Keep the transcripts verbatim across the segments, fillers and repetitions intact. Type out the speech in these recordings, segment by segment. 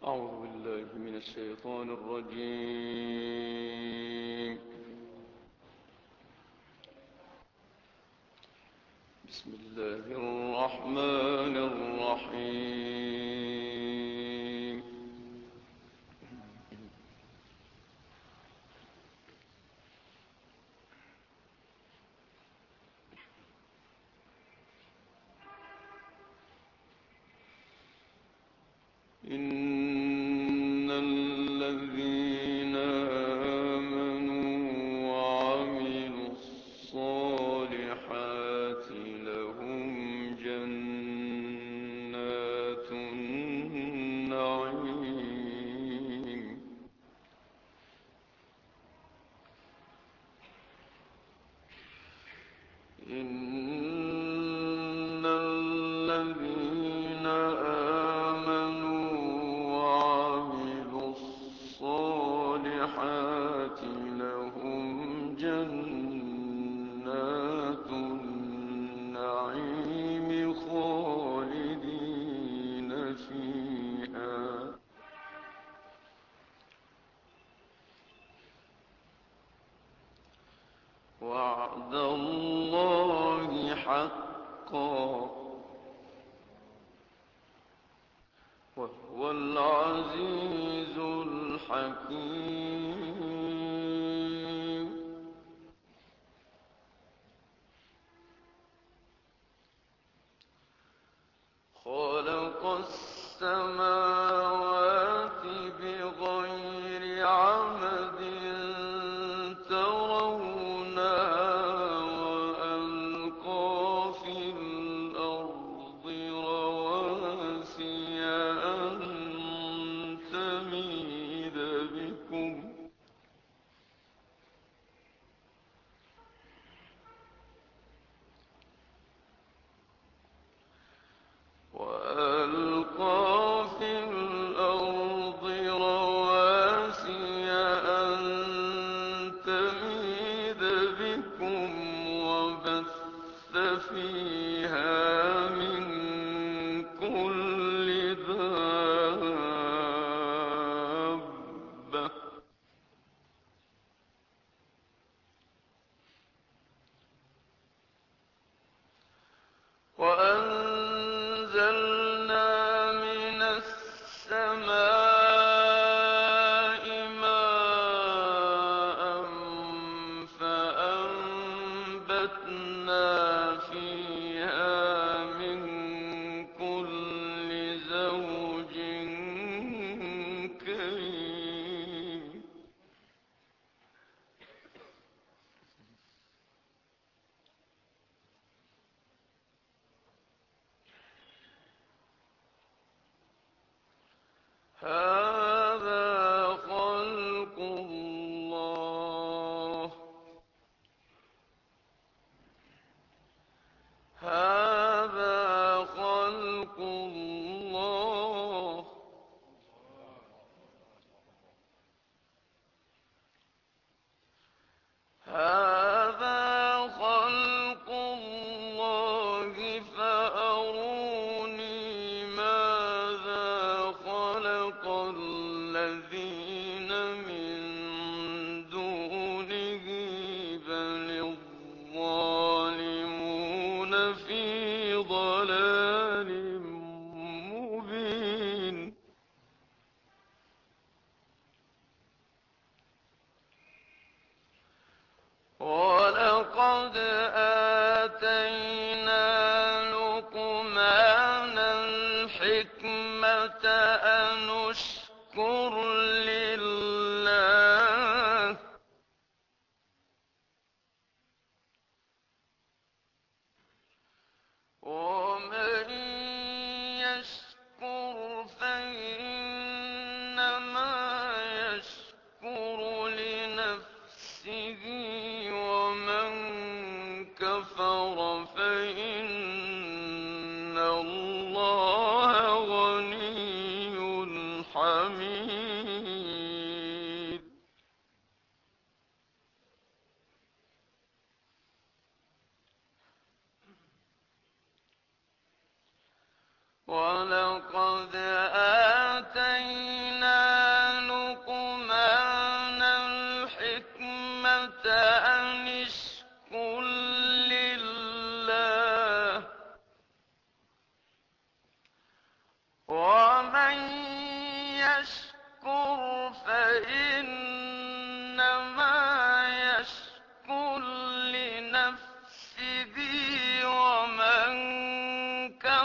أعوذ بالله من الشيطان الرجيم. بسم الله الرحمن الرحيم. إن الذين آمنوا وعملوا الصالحات لهم جنات النعيم. إن الذين آمنوا وعملوا الصالحات لهم جنات النعيم خالدين فيها. وعد الله حقا وهو العزيز الحكيم. خلق السماوات بغير عمد ترونها وألقى في الأرض رواسي أن تميد بكم وألقى في الأرض رواسي أن تميد بكم وبث فيها من كل دابة وأنزلنا من السماء ماء فأنبتنا فيها من كل زوج كريم. هذا خلق الله هذا خلق الله هذا خلق الله فأروني ماذا خلق الذين من دونه بل الظالمون في ضلال مبين. ولقد آتينا لقمان الحكمة أن اشكر لله ومن يشكر فإنما يشكر لنفسه ومن كفر فإن الله غني حميد. ولقد آتينا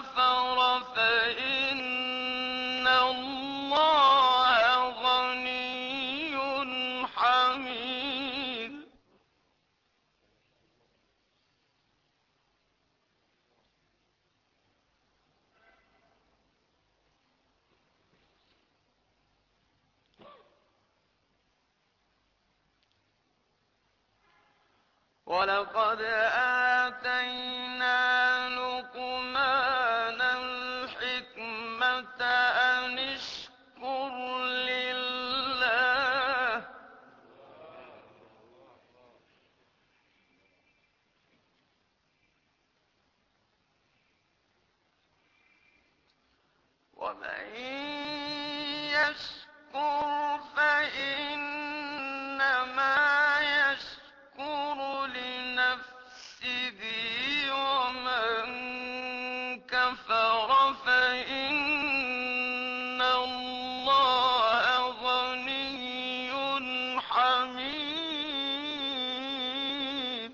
كفر فإن الله غني حميد ولقد آتينا لقمان الحكمة أن اشكر لله ومن يشكر فإنما يشكر لنفسه ومن كفر فإن الله غني حميد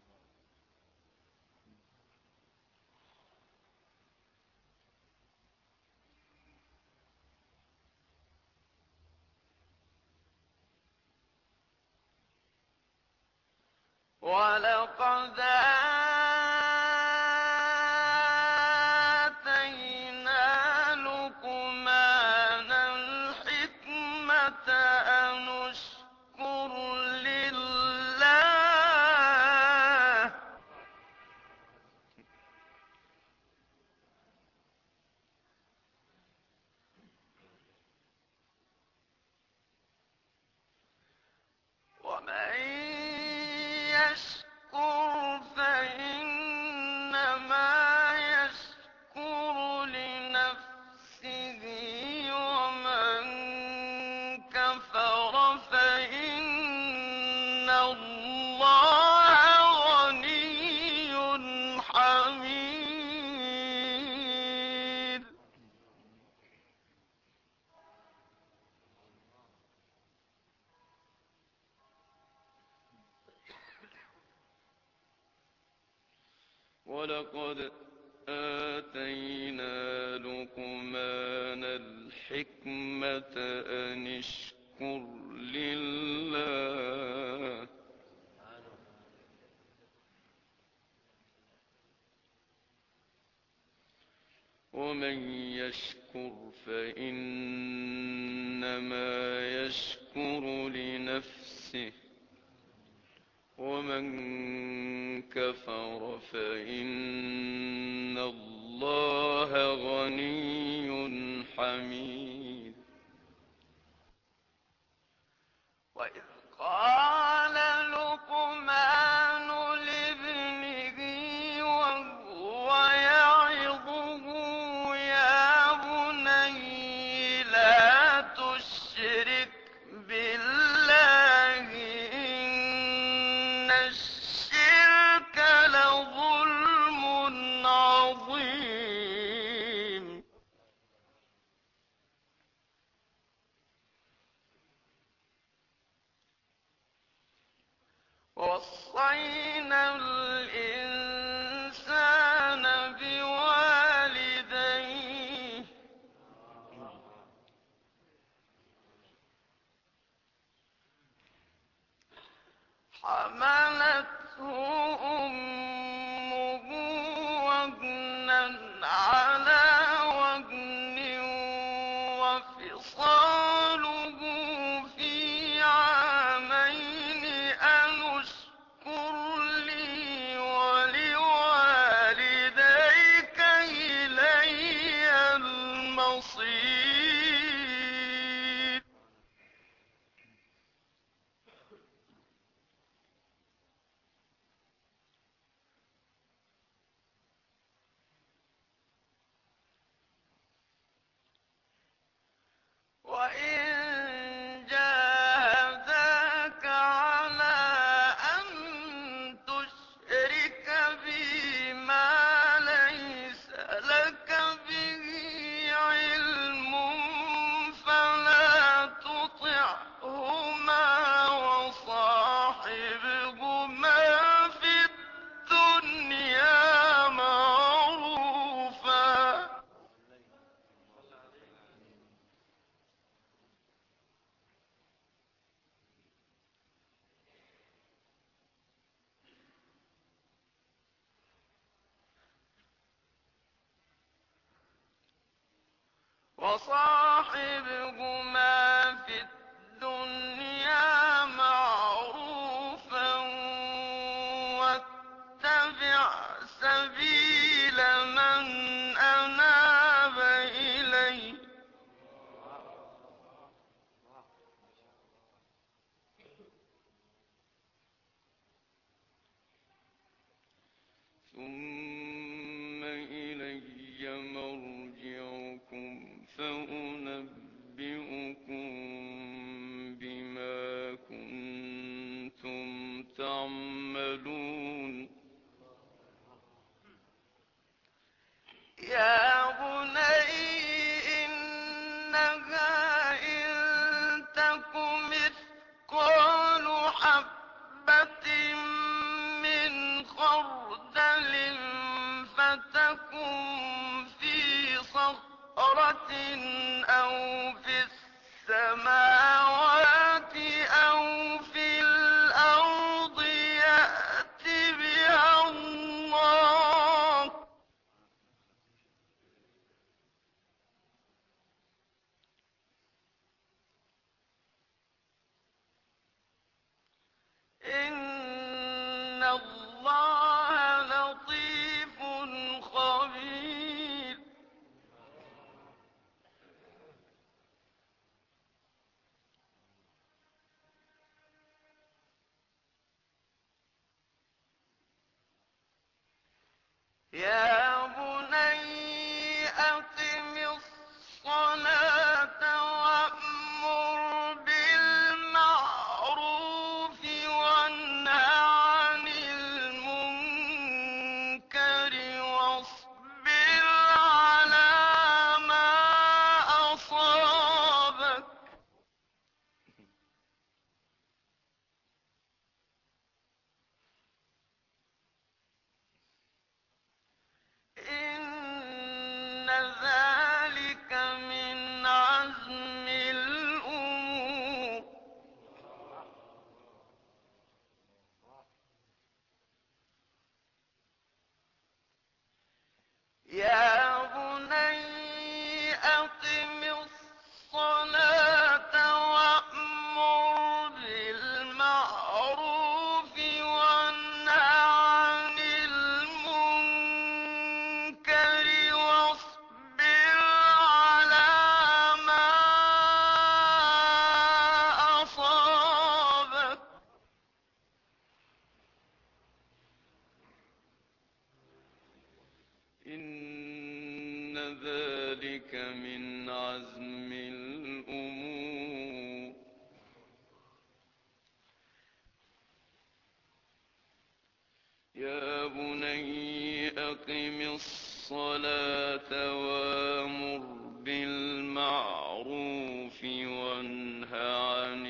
ولقد آتينا لقمان الحكمة أن اشكر لله ومن يشكر فإنما يشكر لنفسه ومن كفر فإن الله غني حميد ولقد آتينا لقمان الحكمة أن اشكر لله ومن يشكر فإنما يشكر لنفسه ومن كفر فإن الله غني حميد وإذ قال لقمان لابنه وهو يعظه يا بني لا تشرك بالله إن الشرك لظلم عظيم ووصينا الإنسان بوالديه حملته أمه وهنا على وهن وفصاله في عامين أن اشكر لي ولوالديك إلي المصير وصاحبهما في الدنيا معروفا واتبع سبيل من أناب إلي ثم إلي مرجعكم فأنبئكم بما كنتم تعملون يا بني إنها إن تك مثقال حبة من خردل فتكن في صخرة أو في السماوات أو في الأرض يأت بها الله إن الله لطيف خبير يا بني أقم الصلاة وأمر بالمعروف وانه عن المنكر واصبر على ما أصابك إن ذلك من عزم الأمور يا بني أقم الصلاة وأمر بالمعروف وانه عن المنكر واصبر على ما أصابك إن ذلك من عزم الأمور يا بني أقم الصلاة وأمر بالمعروف وانه عن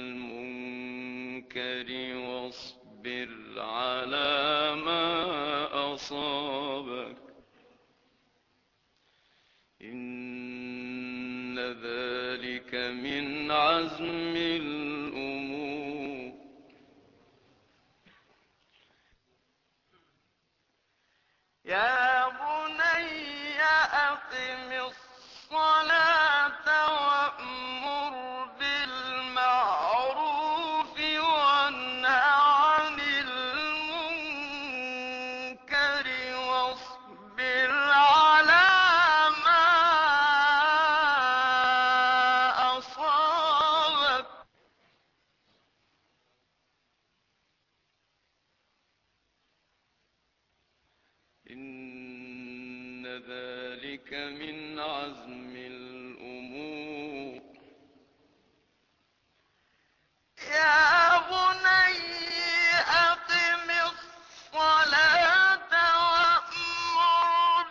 المنكر واصبر على ما أصابك إن ذلك من عزم الأمور يا بني أقم الصلاة وأمر بالمعروف وانه عن المنكر واصبر على ما أصابك إن ذلك من عزم الأمور يا بني أقم الصلاة وأمر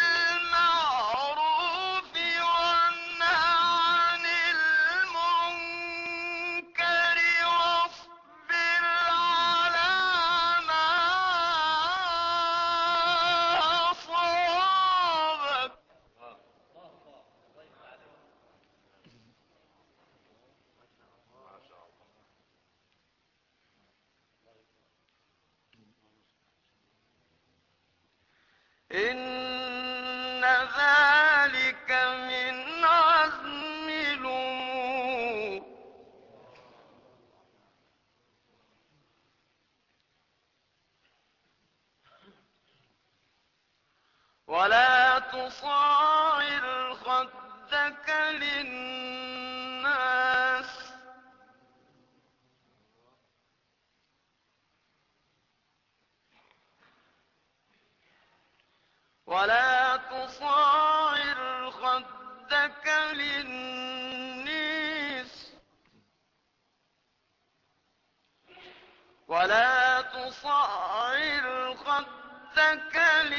بالمعروف وانه عن المنكر واصبر على ما أصابك إن ذلك من عزم خدك للناس ولا تصاعر خدك للناس ولا تصعر خدك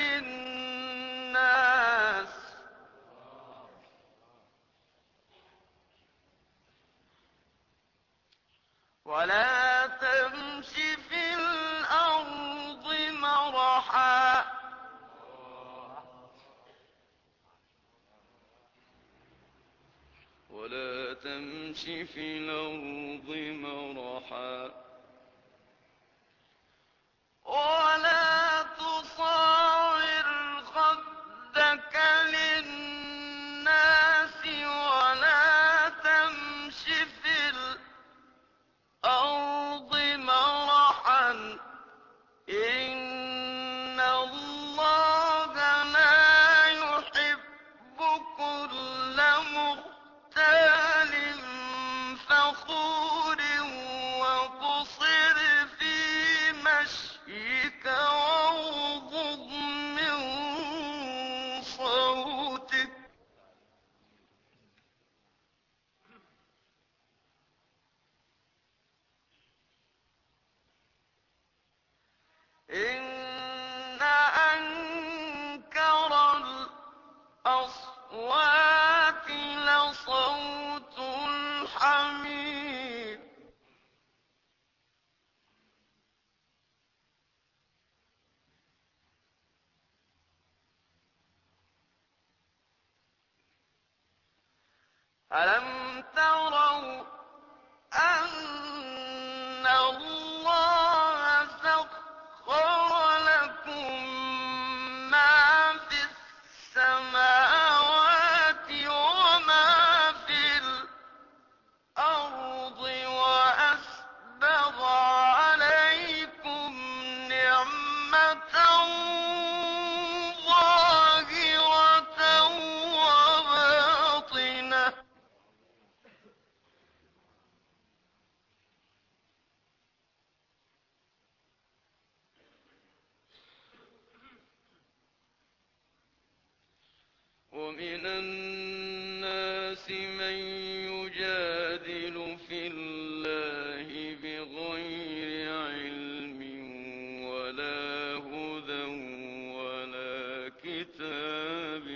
للناس ولا تمش في الأرض مرحا ولا تمش في الأرض مرحا ولا تصاعر خدك للناس ولا تمش في الأرض مرحا إن الله لا يحب كل مختال فخور وقصر في مشيك واغضض من صوتك إن أنكر الأصوات لصوت الحمير ألم تروا أن الله سخر لكم ما في السماوات وما في الأرض وأسبغ عليكم نعمة ظاهرة وباطنة ومن الناس من يجادل في الله بغير علم ولا هدى ولا كتاب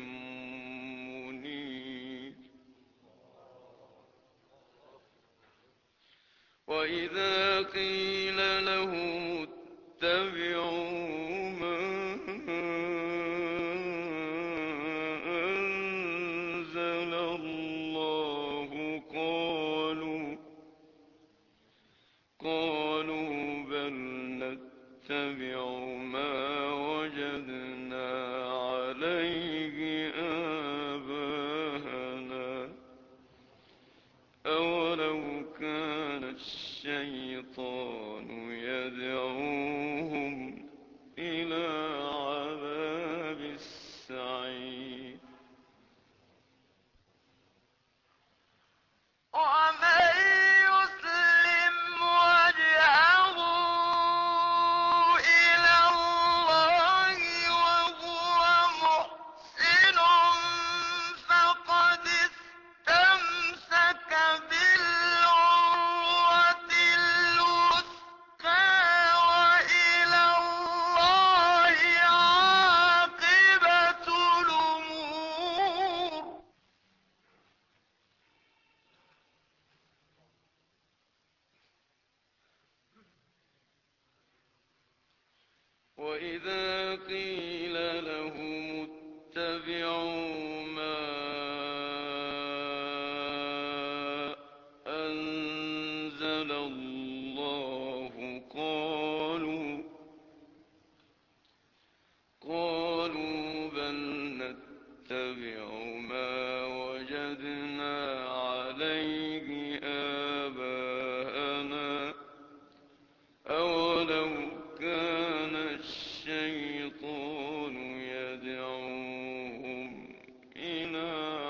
منير وإذا قيل لهم اتبعوا ما أنزل الله قالوا قالوا بل نتبع ما وجدنا عليه آباءنا أولو كان الشيطان يدعوهم إلى عذاب السعير ومن يسلم وجهه إلى الله وهو محسن فقد استمسك بالعروة الوثقى وإلى الله عاقبة الأمور وإذا قيل لهم اتبعوا ما أنزل الله قالوا قالوا بل نتبع ما وجدنا عليه آباءنا أولو كان الشيطان يدعوهم إلى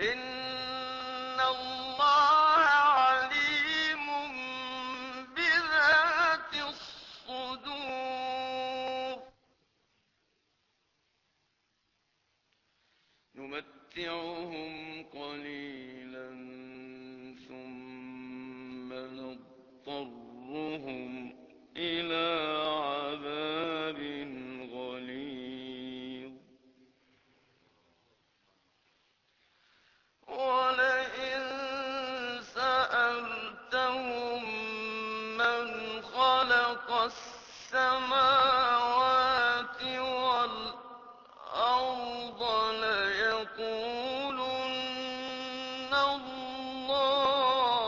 إن الله عليم بذات الصدور نمتعهم قليلا ثم نضطرهم إلى عذاب غليظ ولئن سألتهم من خلق السماوات والأرض ليقولن الله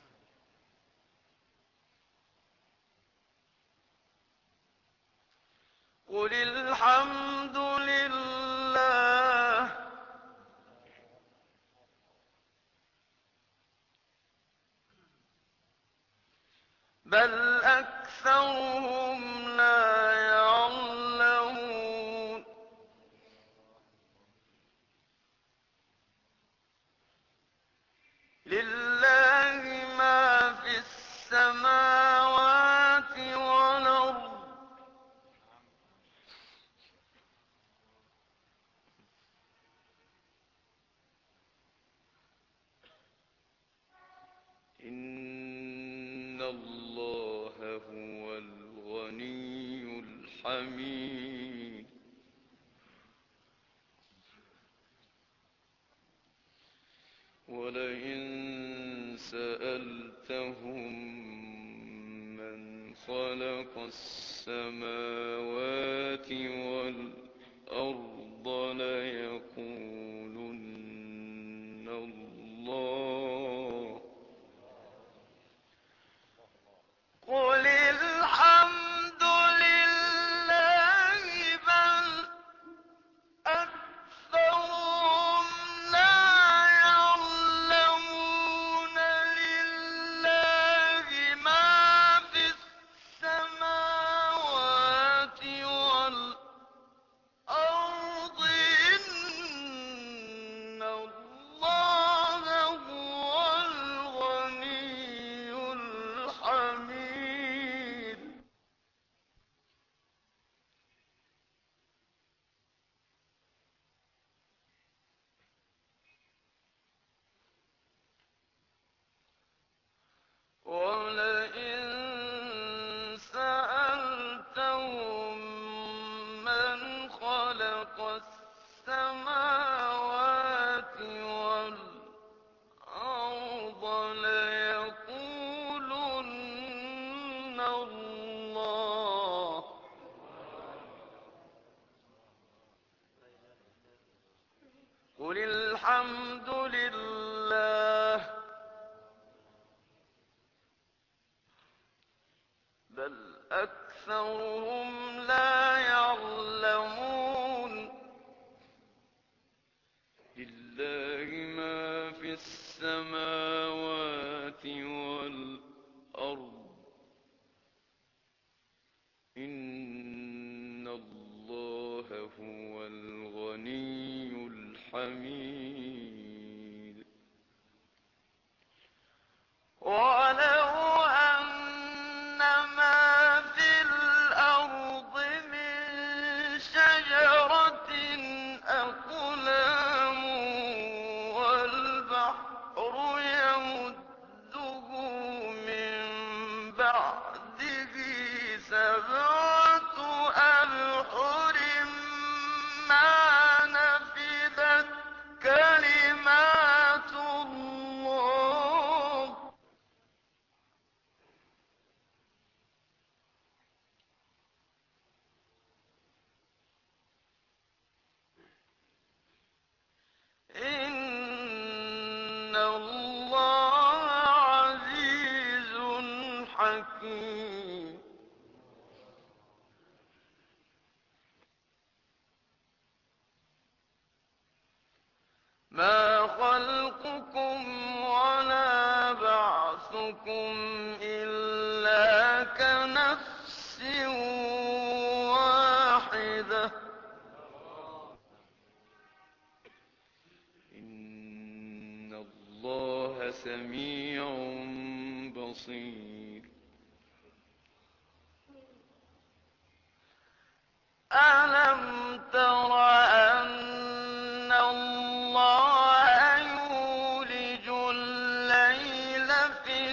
قل الحمد لله بل أكثرهم لا يعلمون لله ما في السماوات والأرض إن الله هو الغني الحميد ولئن سألتهم من خلق السماوات والأرض ليقولن الله قل الحمد لله بل أكثرهم لا يعلمون لله ما في السماوات والأرض إن الله هو الغني الحميد ولئن سألتهم من خلق السماوات والأرض ليقولن الله قل الحمد لله بل أكثرهم لا يعلمون لله ما في السماوات والأرض إن الله هو الغني الحميد ولو أن ما في الأرض من شجرة أقلام والبحر يمده من بعده سبعة أبحر ما نفدت كلمات الله إن الله عزيز حكيم ما خلقكم ولا بعثكم إلا كنفس واحدة إن سميع بصير. ألم تر أن الله يولج الليل في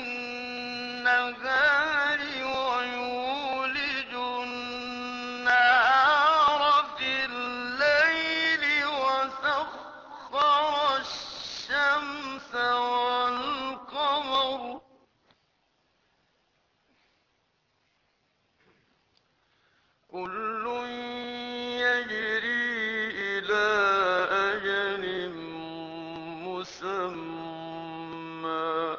النهار ويولج النهار في الليل وسخر الشمس والقمر كل يجري إلى أجل مسمى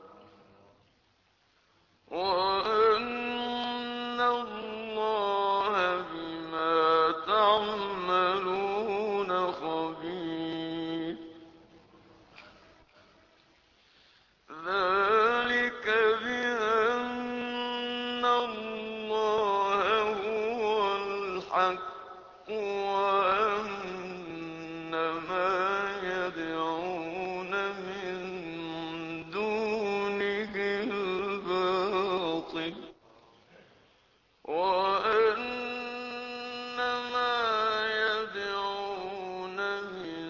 وأن الله بما تعملون خبير. ذلك بأن الله هو الحق وأن ما يدعون من دونه الباطل وأن ما يدعون من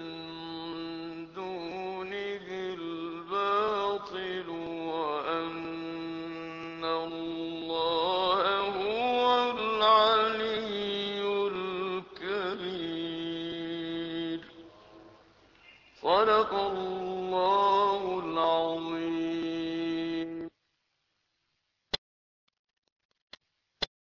دونه الباطل وأن الله هو العلي الكبير. صدق الله